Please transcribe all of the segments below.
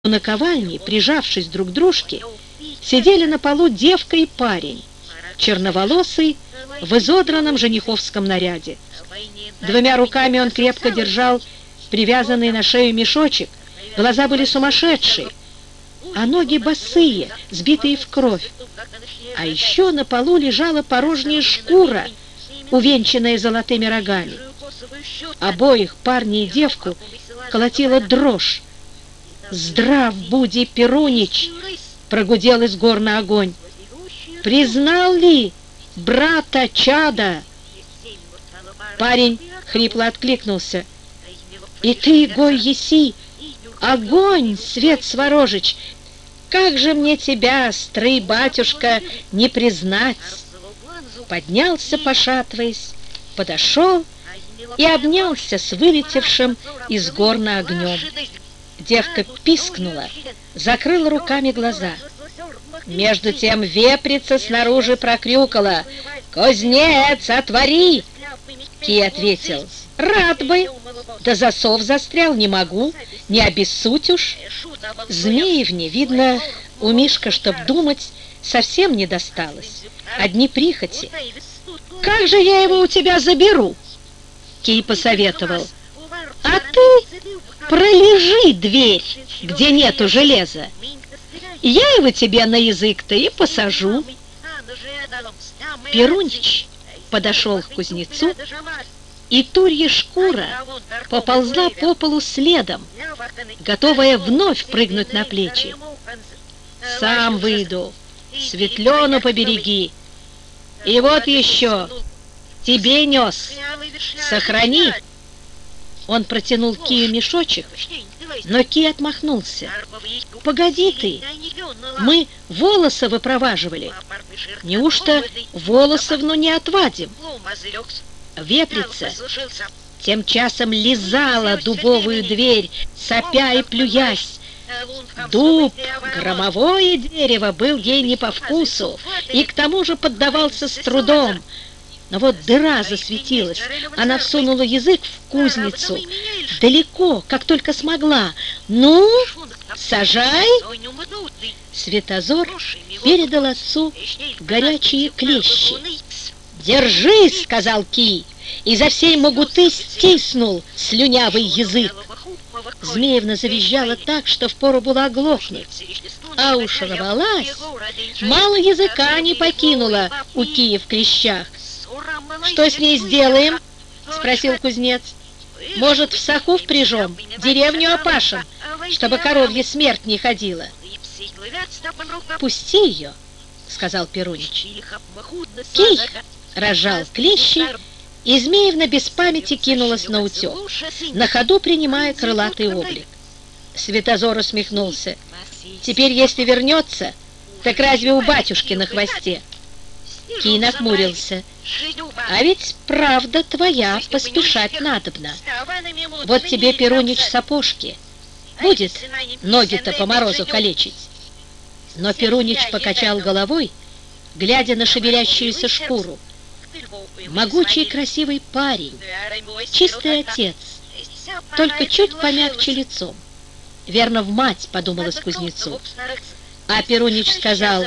У наковальни, прижавшись друг к дружке, сидели на полу девка и парень, черноволосый, в изодранном жениховском наряде. Двумя руками он крепко держал привязанный на шею мешочек, глаза были сумасшедшие, а ноги босые, сбитые в кровь. А еще на полу лежала порожняя шкура, увенчанная золотыми рогами. Обоих, парня и девку, колотила дрожь. «Здрав буди, Перунич!» — прогудел из горна огонь. «Признал ли брата чада?» Парень хрипло откликнулся: «И ты, гой еси, огонь, Свет Сворожич! Как же мне тебя, стрый батюшка, не признать?» Поднялся, пошатываясь, подошел и обнялся с вылетевшим из горна огнем. Девка пискнула, закрыла руками глаза. Между тем веприца снаружи прокрюкала: «Кузнец, отвори!» Кий ответил: «Рад бы, да засов застрял, не могу, не обессудь уж». Змеевне, видно, у Мишка, чтоб думать, совсем не досталось, одни прихоти. «Как же я его у тебя заберу?» Кий посоветовал: «А ты пролежи дверь, где нету железа. Я его тебе на язык-то и посажу». Перунич подошел к кузнецу, и турья шкура поползла по полу следом, готовая вновь прыгнуть на плечи. «Сам выйду, Светлену побереги. И вот еще, тебе нес, сохрани». Он протянул Кию мешочек, но Кий отмахнулся: «Погоди ты, мы волосы выпроваживали. Неужто волосовну не отвадим?» Веприца тем часом лизала дубовую дверь, сопя и плюясь. Дуб, громовое дерево, был ей не по вкусу и к тому же поддавался с трудом. Но вот дыра засветилась, она всунула язык в кузницу, далеко, как только смогла. «Ну, сажай!» Светозор передал отцу горячие клещи. «Держись!» — сказал Кий, и за всей могуты стиснул слюнявый язык. Змеевна завизжала так, что впору было оглохнуть, а уж рвалась, мало языка не покинула у Кия в клещах. «Что с ней сделаем?» — спросил кузнец. «Может, в саху впряжем, деревню опашем, чтобы коровья смерть не ходила?» «Пусти ее», — сказал Перунич. Кий разжал клещи, и Змеевна без памяти кинулась на утек, на ходу принимая крылатый облик. Светозор усмехнулся: «Теперь, если вернется, так разве у батюшки на хвосте?» Кий нахмурился: «А ведь правда твоя, поспешать надобно. Вот тебе, Перунич, сапожки. Будет ноги-то по морозу калечить». Но Перунич покачал головой, глядя на шевелящуюся шкуру. Могучий красивый парень, чистый отец, только чуть помягче лицом. «Верно, в мать», — подумалось кузнецу. А Перунич сказал: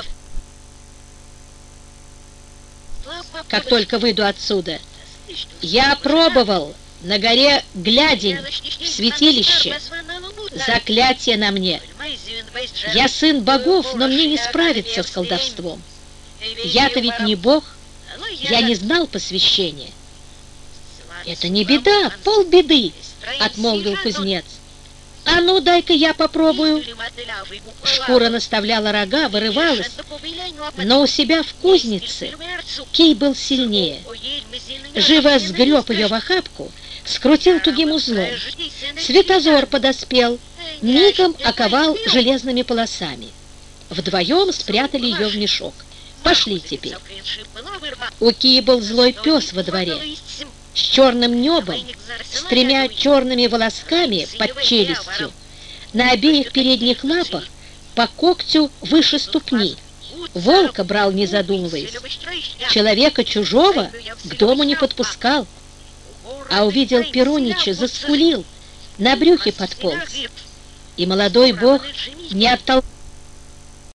«Как только выйду отсюда, я пробовал на горе Глядень в святилище. Заклятие на мне. Я сын богов, но мне не справиться с колдовством. Я-то ведь не бог, я не знал посвящения». «Это не беда, полбеды», — отмолвил кузнец. «А ну, дай-ка я попробую». Шкура наставляла рога, вырывалась, но у себя в кузнице Кий был сильнее. Живо сгреб ее в охапку, скрутил тугим узлом. Светозор подоспел, мигом оковал железными полосами. Вдвоем спрятали ее в мешок. «Пошли теперь». У Кии был злой пес во дворе, с черным небом, с 3 черными волосками под челюстью, на обеих передних лапах по когтю выше ступни. Волка брал, не задумываясь. Человека чужого к дому не подпускал. А увидел Перунича, заскулил, на брюхе подполз. И молодой бог не оттолкнул